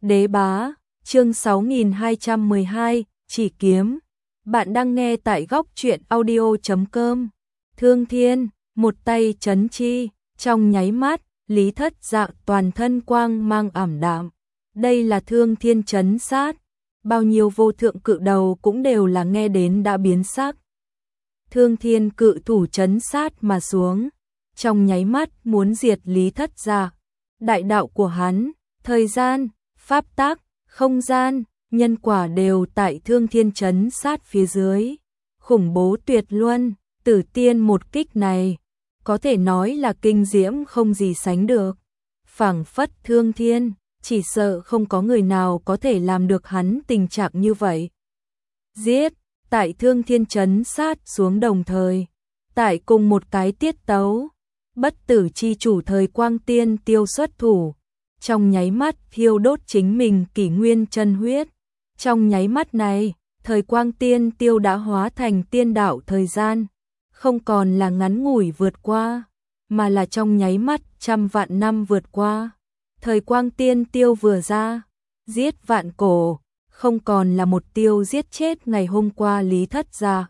Đế bá, chương 6212, chỉ kiếm. Bạn đang nghe tại góc truyện audio.com. Thương Thiên, một tay chấn chi, trong nháy mắt, Lý Thất Dạ toàn thân quang mang ảm đạm. Đây là Thương Thiên chấn sát, bao nhiêu vô thượng cự đầu cũng đều là nghe đến đã biến sắc. Thương Thiên cự thủ chấn sát mà xuống, trong nháy mắt muốn diệt Lý Thất Dạ. Đại đạo của hắn, thời gian, pháp tắc, không gian, nhân quả đều tại Thương Thiên chấn sát phía dưới. Khủng bố tuyệt luân, Tử Tiên một kích này, có thể nói là kinh diễm không gì sánh được. Phảng phất Thương Thiên, chỉ sợ không có người nào có thể làm được hắn tình trạng như vậy. Giết, tại Thương Thiên chấn sát xuống đồng thời, tại cùng một cái tiết tấu, bất tử chi chủ Thời Quang Tiên Tiêu xuất thủ, trong nháy mắt thiêu đốt chính mình kỷ nguyên chân huyết. Trong nháy mắt này, Thời Quang Tiên Tiêu đã hóa thành tiên đạo thời gian, không còn là ngắn ngủi vượt qua, mà là trong nháy mắt trăm vạn năm vượt qua. Thời Quang Tiên Tiêu vừa ra, giết vạn cổ, không còn là một tiêu giết chết ngày hôm qua Lý Thất Dạ,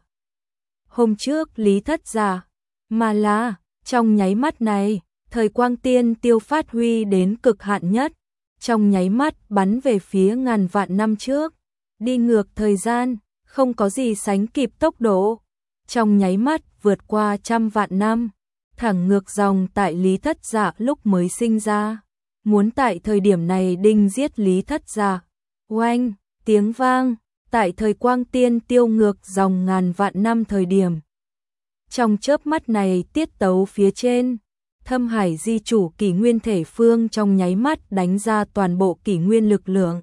hôm trước Lý Thất Dạ, mà là trong nháy mắt này, Thời Quang Tiên Tiêu phát huy đến cực hạn nhất, trong nháy mắt bắn về phía ngàn vạn năm trước, đi ngược thời gian, không có gì sánh kịp tốc độ, trong nháy mắt vượt qua trăm vạn năm, thẳng ngược dòng tại Lý Thất Dạ lúc mới sinh ra, muốn tại thời điểm này đinh giết Lý Thất Dạ. Oanh, tiếng vang, tại Thời Quang Tiên Tiêu ngược dòng ngàn vạn năm thời điểm. Trong chớp mắt này tiết tấu phía trên, Thâm Hải Di chủ kỷ nguyên thể phương trong nháy mắt đánh ra toàn bộ kỷ nguyên lực lượng.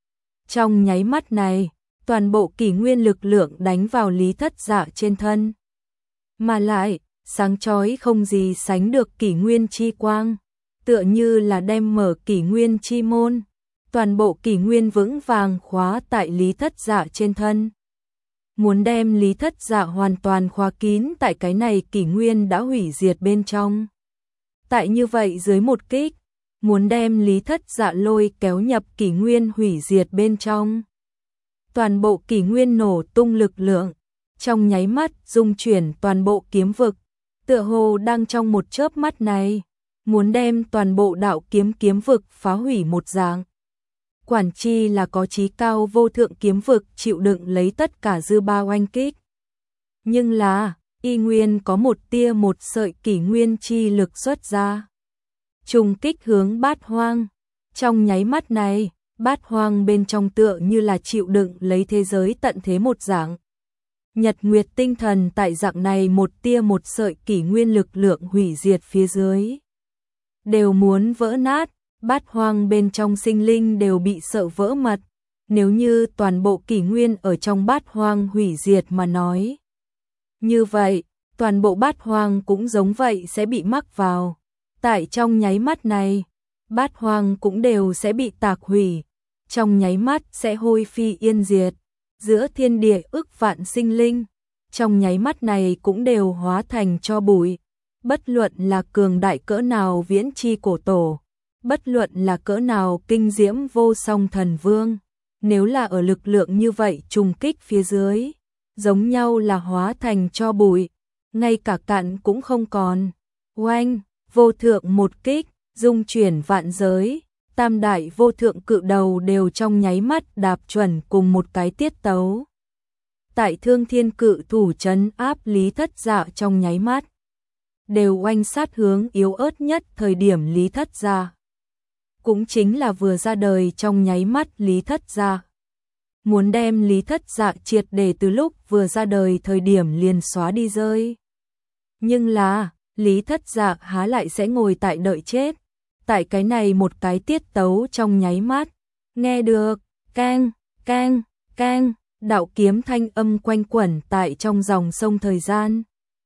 Trong nháy mắt này, toàn bộ kỷ nguyên lực lượng đánh vào Lý Thất Dạ trên thân. Mà lại, sáng chói không gì sánh được kỷ nguyên chi quang, tựa như là đem mở kỷ nguyên chi môn, toàn bộ kỷ nguyên vững vàng khóa tại Lý Thất Dạ trên thân. Muốn đem Lý Thất Dạ hoàn toàn khóa kín tại cái này kỷ nguyên đã hủy diệt bên trong. Tại như vậy dưới một kích, muốn đem Lý Thất Dạ lôi kéo nhập kỷ nguyên hủy diệt bên trong. Toàn bộ kỷ nguyên nổ tung lực lượng, trong nháy mắt dung chuyển toàn bộ kiếm vực, tựa hồ đang trong một chớp mắt này, muốn đem toàn bộ đạo kiếm vực phá hủy một dạng. Quản chi là có chí cao vô thượng kiếm vực chịu đựng lấy tất cả dư ba oanh kích. Nhưng là, y nguyên có một tia một sợi kỷ nguyên chi lực xuất ra. Trùng kích hướng Bát Hoang. Trong nháy mắt này, Bát Hoang bên trong tựa như là chịu đựng lấy thế giới tận thế một dạng. Nhật Nguyệt tinh thần tại dạng này một tia một sợi kỷ nguyên lực lượng hủy diệt phía dưới, đều muốn vỡ nát. Bát Hoang bên trong sinh linh đều bị sợ vỡ mật. Nếu như toàn bộ kỷ nguyên ở trong Bát Hoang hủy diệt mà nói, như vậy, toàn bộ Bát Hoang cũng giống vậy sẽ bị mắc vào. Tại trong nháy mắt này, Bát Hoang cũng đều sẽ bị tạc hủy, trong nháy mắt sẽ hôi phi yên diệt. Giữa thiên địa ức vạn sinh linh, trong nháy mắt này cũng đều hóa thành tro bụi. Bất luận là cường đại cỡ nào viễn chi cổ tổ, bất luận là cỡ nào kinh diễm vô song thần vương, nếu là ở lực lượng như vậy trùng kích phía dưới, giống nhau là hóa thành tro bụi, ngay cả cặn cũng không còn. Oanh, vô thượng một kích, dung chuyển vạn giới, tam đại vô thượng cự đầu đều trong nháy mắt đạp chuẩn cùng một cái tiết tấu. Tại Thương Thiên cự thủ trấn áp Lý Thất Dạ trong nháy mắt, đều oanh sát hướng yếu ớt nhất thời điểm Lý Thất Dạ. Cũng chính là vừa ra đời trong nháy mắt Lý Thất Dạ. Muốn đem Lý Thất Dạ triệt để từ lúc vừa ra đời thời điểm liền xóa đi rơi. Nhưng là, Lý Thất Dạ há lại sẽ ngồi tại đợi chết. Tại cái này một cái tiết tấu trong nháy mắt, nghe được, cang, cang, cang, đạo kiếm thanh âm quanh quẩn tại trong dòng sông thời gian.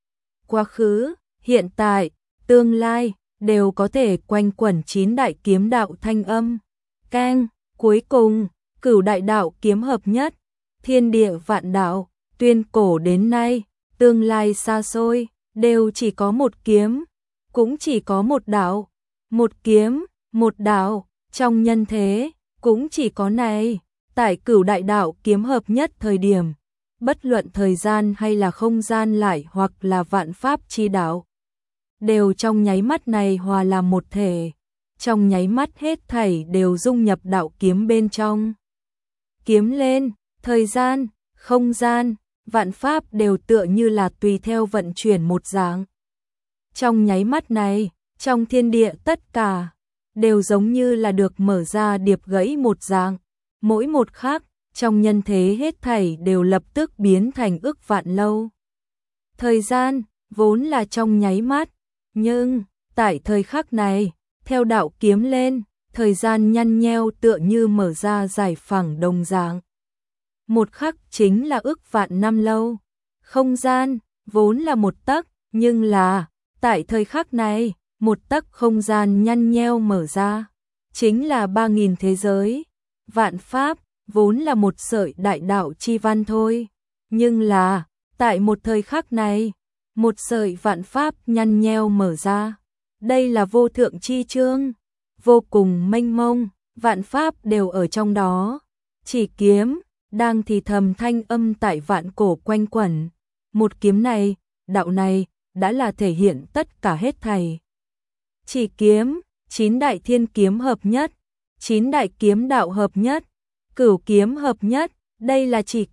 Quá khứ, hiện tại, tương lai, đều có thể quanh quẩn 9 đại kiếm đạo thanh âm. Cang, cuối cùng, cửu đại đạo kiếm hợp nhất, thiên địa vạn đạo, tuyên cổ đến nay, tương lai xa xôi, đều chỉ có một kiếm, cũng chỉ có một đạo. Một kiếm, một đạo, trong nhân thế, Cũng chỉ có này, tại Cửu Đại Đạo kiếm hợp nhất thời điểm, bất luận thời gian hay là không gian lại hoặc là vạn pháp chi đạo, đều trong nháy mắt này hòa làm một thể, trong nháy mắt hết thảy đều dung nhập đạo kiếm bên trong. Kiếm lên, thời gian, không gian, vạn pháp đều tựa như là tùy theo vận chuyển một dạng. Trong nháy mắt này, trong thiên địa tất cả đều giống như là được mở ra điệp gãy một dạng, mỗi một khắc, trong nhân thế hết thảy đều lập tức biến thành ức vạn lâu. Thời gian vốn là trong nháy mắt, nhưng tại thời khắc này, theo đạo kiếm lên, thời gian nhăn nheo tựa như mở ra giải phẳng đồng dạng. Một khắc chính là ức vạn năm lâu. Không gian vốn là một tấc, nhưng là tại thời khắc này, một tấc không gian nhăn nheo mở ra, chính là 3000 thế giới. Vạn pháp vốn là một sợi đại đạo chi văn thôi, nhưng là tại một thời khắc này, một sợi vạn pháp nhăn nheo mở ra. Đây là vô thượng chi chương, vô cùng mênh mông, vạn pháp đều ở trong đó. Chỉ kiếm đang thì thầm thanh âm tại vạn cổ quanh quẩn. Một kiếm này, đạo này đã là thể hiện tất cả hết thảy. Chỉ kiếm, 9 đại thiên kiếm hợp nhất, 9 đại kiếm đạo hợp nhất, cửu kiếm hợp nhất, đây là chỉ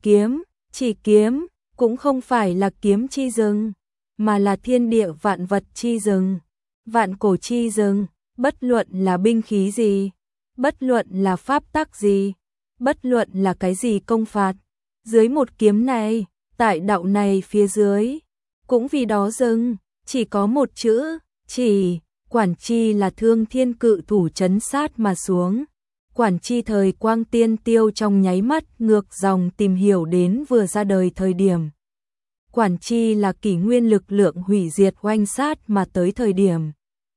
kiếm cũng không phải là kiếm chi rừng, mà là thiên địa vạn vật chi rừng, vạn cổ chi rừng, bất luận là binh khí gì, bất luận là pháp tắc gì, bất luận là cái gì công phạt, dưới một kiếm này, tại đạo này phía dưới, cũng vì đó rừng, chỉ có một chữ, chỉ, quản chi là thương thiên cự thủ trấn sát mà xuống. Quản chi thời quang tiên tiêu trong nháy mắt ngược dòng tìm hiểu đến vừa ra đời thời điểm. Quản chi là kỷ nguyên lực lượng hủy diệt oanh sát mà tới thời điểm.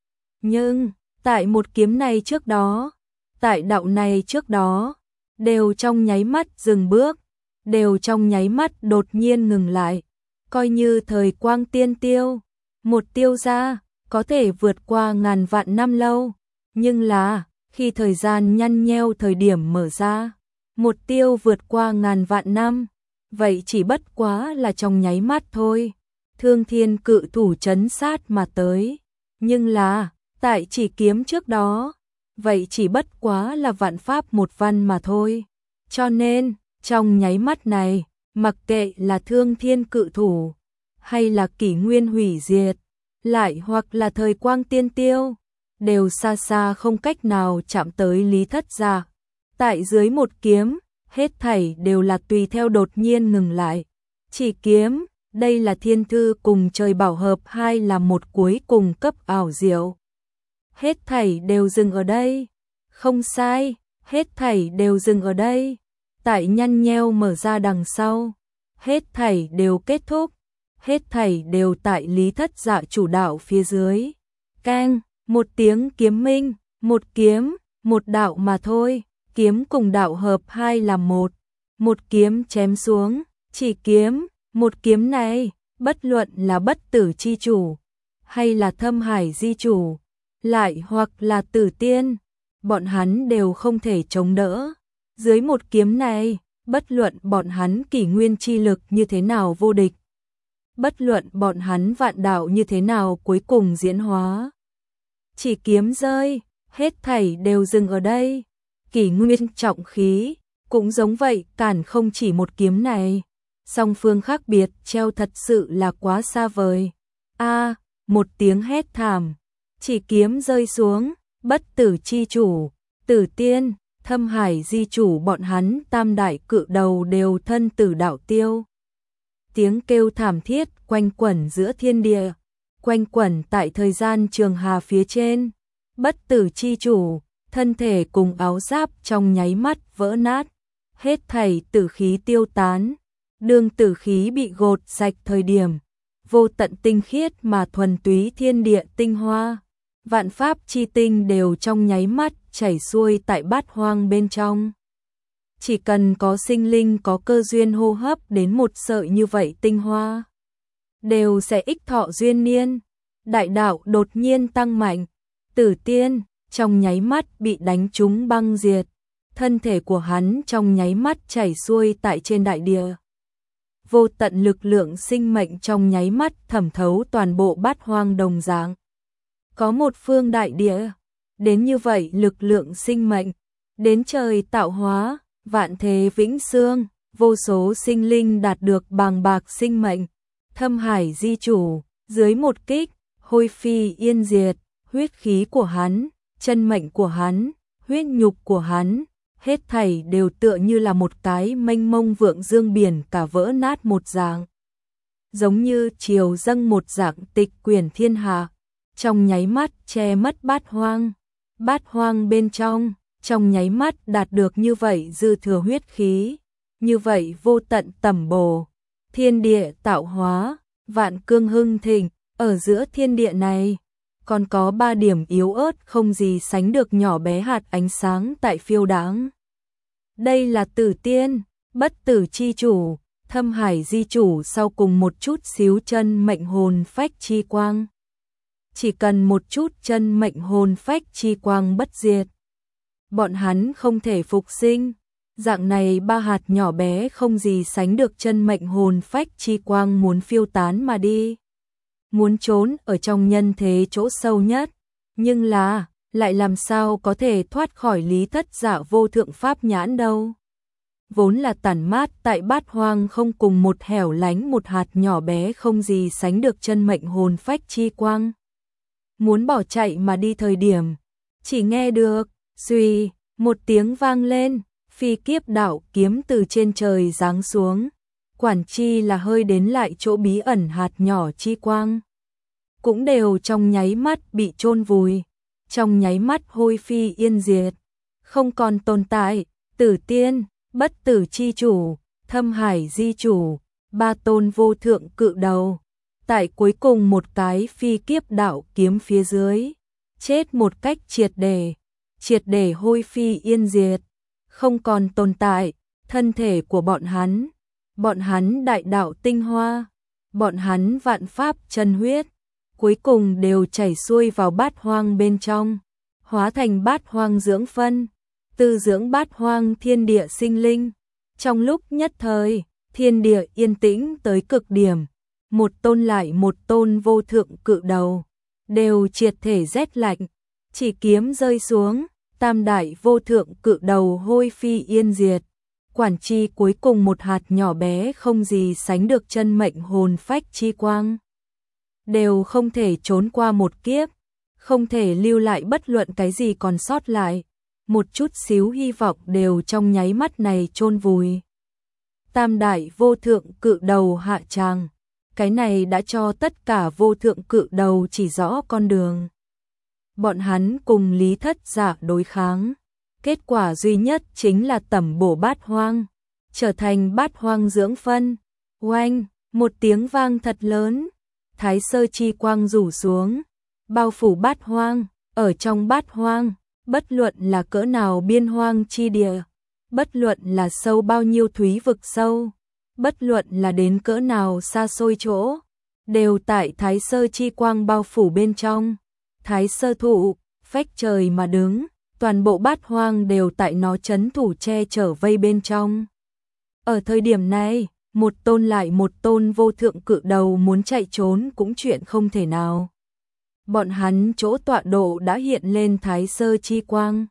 Nhưng, tại một kiếm này trước đó, tại đạo này trước đó, đều trong nháy mắt dừng bước, đều trong nháy mắt đột nhiên ngừng lại. Coi như thời quang tiên tiêu, một tiêu ra, có thể vượt qua ngàn vạn năm lâu, nhưng là khi thời gian nhăn nheo thời điểm mở ra, một tiêu vượt qua ngàn vạn năm, vậy chỉ bất quá là trong nháy mắt thôi. Thương thiên cự thủ trấn sát mà tới, nhưng là tại chỉ kiếm trước đó, vậy chỉ bất quá là vạn pháp một văn mà thôi. Cho nên, trong nháy mắt này, mặc kệ là thương thiên cự thủ, hay là kỷ nguyên hủy diệt, lại hoặc là thời quang tiên tiêu, đều xa xa không cách nào chạm tới Lý Thất Gia. Tại dưới một kiếm, hết thảy đều là tùy theo đột nhiên ngừng lại. Chỉ kiếm, đây là thiên thư cùng trời bảo hợp hai là một cuối cùng cấp ảo diệu. Hết thảy đều dừng ở đây. Không sai, hết thảy đều dừng ở đây. Tại nhăn nheo mở ra đằng sau, hết thảy đều kết thúc. Hết thảy đều tại Lý Thất Dạ chủ đạo phía dưới. Keng, một tiếng kiếm minh, một kiếm, một đạo mà thôi, kiếm cùng đạo hợp hai là một. Một kiếm chém xuống, chỉ kiếm, một kiếm này, bất luận là bất tử chi chủ, hay là thâm hải di chủ, lại hoặc là tử tiên, bọn hắn đều không thể chống đỡ. Dưới một kiếm này, bất luận bọn hắn kỷ nguyên chi lực như thế nào vô địch, bất luận bọn hắn vạn đạo như thế nào cuối cùng diễn hóa. Chỉ kiếm rơi, hết thảy đều dừng ở đây. Kỷ nguyên trọng khí, cũng giống vậy, cản không chỉ một kiếm này. Song phương khác biệt treo thật sự là quá xa vời. A, một tiếng hét thảm, chỉ kiếm rơi xuống, bất tử chi chủ, tử tiên, thâm hải di chủ bọn hắn tam đại cự đầu đều thân tử đạo tiêu. Tiếng kêu thảm thiết quanh quẩn giữa thiên địa, quanh quẩn tại thời gian trường hà phía trên. Bất tử chi chủ, thân thể cùng áo giáp trong nháy mắt vỡ nát, hết thảy tử khí tiêu tán. Đương tử khí bị gột sạch thời điểm, vô tận tinh khiết mà thuần túy thiên địa tinh hoa, vạn pháp chi tinh đều trong nháy mắt chảy xuôi tại bát hoang bên trong. Chỉ cần có sinh linh có cơ duyên hô hấp đến một sợi như vậy tinh hoa, đều sẽ ích thọ duyên niên. Đại đạo đột nhiên tăng mạnh, tử tiên trong nháy mắt bị đánh trúng băng diệt, thân thể của hắn trong nháy mắt chảy xuôi tại trên đại địa. Vô tận lực lượng sinh mệnh trong nháy mắt thẩm thấu toàn bộ bát hoang đồng dạng. Có một phương đại địa, đến như vậy lực lượng sinh mệnh, đến trời tạo hóa, vạn thế vĩnh xương, vô số sinh linh đạt được bàng bạc sinh mệnh, thâm hải di chủ, dưới một kích, hôi phi yên diệt, huyết khí của hắn, chân mệnh của hắn, huyết nhục của hắn, hết thảy đều tựa như là một cái mênh mông vượng dương biển cả vỡ nát một dạng. Giống như triều dâng một dạng tịch quyển thiên hạ, trong nháy mắt che mất bát hoang bên trong nháy mắt đạt được như vậy dư thừa huyết khí, như vậy vô tận tẩm bổ, thiên địa tạo hóa, vạn cương hưng thịnh, ở giữa thiên địa này, còn có 3 điểm yếu ớt không gì sánh được nhỏ bé hạt ánh sáng tại phiêu đáng. Đây là Tử Tiên, bất tử chi chủ, thâm hải di chủ sau cùng một chút xíu chân mệnh hồn phách chi quang. Chỉ cần một chút chân mệnh hồn phách chi quang bất diệt, bọn hắn không thể phục sinh. Dạng này 3 hạt nhỏ bé không gì sánh được chân mệnh hồn phách chi quang muốn phiêu tán mà đi. Muốn trốn ở trong nhân thế chỗ sâu nhất, nhưng là, lại làm sao có thể thoát khỏi lý thất dạ vô thượng pháp nhãn đâu. Vốn là tản mát tại bát hoang không cùng một hẻo lánh một hạt nhỏ bé không gì sánh được chân mệnh hồn phách chi quang. Muốn bỏ chạy mà đi thời điểm, chỉ nghe được, suy, một tiếng vang lên, phi kiếp đạo kiếm từ trên trời giáng xuống. Quản chi là hơi đến lại chỗ bí ẩn hạt nhỏ chi quang. Cũng đều trong nháy mắt bị chôn vùi, trong nháy mắt hôi phi yên diệt, không còn tồn tại. Tử Tiên, bất tử chi chủ, thâm hải di chủ, 3 tôn vô thượng cự đầu, tại cuối cùng một cái phi kiếp đạo kiếm phía dưới, chết một cách triệt để hôi phi yên diệt, không còn tồn tại. Thân thể của bọn hắn đại đạo tinh hoa, bọn hắn vạn pháp chân huyết, cuối cùng đều chảy xuôi vào bát hoang bên trong, hóa thành bát hoang dưỡng phân, tư dưỡng bát hoang thiên địa sinh linh. Trong lúc nhất thời, thiên địa yên tĩnh tới cực điểm, một tôn lại một tôn vô thượng cự đầu, đều triệt thể rét lạnh, chỉ kiếm rơi xuống, tam đại vô thượng cự đầu hôi phi yên diệt. Quản chi cuối cùng một hạt nhỏ bé không gì sánh được chân mệnh hồn phách chi quang, đều không thể trốn qua một kiếp, không thể lưu lại bất luận cái gì còn sót lại, một chút xíu hy vọng đều trong nháy mắt này chôn vùi. Tam đại vô thượng cự đầu hạ tràng, cái này đã cho tất cả vô thượng cự đầu chỉ rõ con đường. Bọn hắn cùng lý thất dạ đối kháng, kết quả duy nhất chính là tẩm bổ bát hoang, trở thành bát hoang dưỡng phân. Oanh, một tiếng vang thật lớn, thái sơ chi quang rủ xuống, bao phủ bát hoang. Ở trong bát hoang, bất luận là cỡ nào biên hoang chi địa, bất luận là sâu bao nhiêu thúy vực sâu, bất luận là đến cỡ nào xa xôi chỗ, đều tại thái sơ chi quang bao phủ bên trong. Thái sơ thụ, phách trời mà đứng, toàn bộ bát hoang đều tại nó trấn thủ che chở vây bên trong. Ở thời điểm này, một tôn lại một tôn vô thượng cự đầu muốn chạy trốn cũng chuyện không thể nào. Bọn hắn chỗ tọa độ đã hiện lên thái sơ chi quang.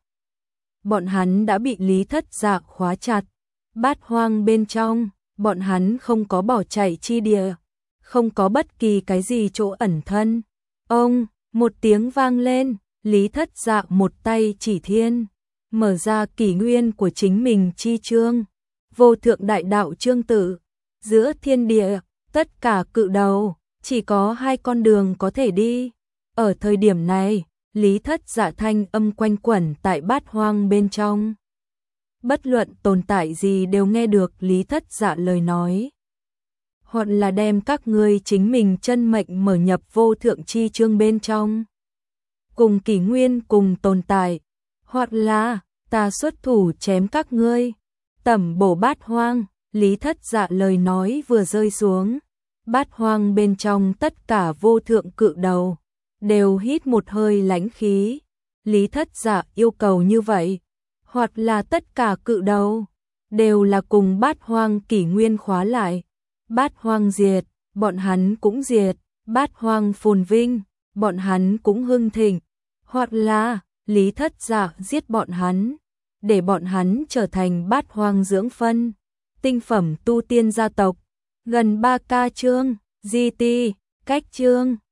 Bọn hắn đã bị lý thất dạ khóa chặt. Bát hoang bên trong, bọn hắn không có bỏ chạy chi địa, không có bất kỳ cái gì chỗ ẩn thân. Ông, một tiếng vang lên, lý thất dạ một tay chỉ thiên, mở ra kỷ nguyên của chính mình chi chương. Vô thượng đại đạo chương tự, giữa thiên địa, tất cả cự đầu, chỉ có 2 con đường có thể đi. Ở thời điểm này, lý thất dạ thanh âm quanh quẩn tại bát hoang bên trong. Bất luận tồn tại gì đều nghe được lý thất dạ lời nói. Hoặc là đem các ngươi chính mình chân mệnh mở nhập vô thượng chi chương bên trong, cùng kỷ nguyên cùng tồn tại, hoặc là ta xuất thủ chém các ngươi, tẩm bổ bát hoang. Lý thất dạ lời nói vừa rơi xuống, bát hoang bên trong tất cả vô thượng cự đầu đều hít một hơi lãnh khí. Lý thất dạ yêu cầu như vậy, hoặc là tất cả cự đầu, đều là cùng Bát Hoang kỷ nguyên khóa lại. Bát Hoang diệt, bọn hắn cũng diệt, Bát Hoang phồn vinh, bọn hắn cũng hưng thịnh, hoặc là Lý Thất Dạ giết bọn hắn, để bọn hắn trở thành Bát Hoang dưỡng phân, tinh phẩm tu tiên gia tộc. Gần 3K chương, GT, cách chương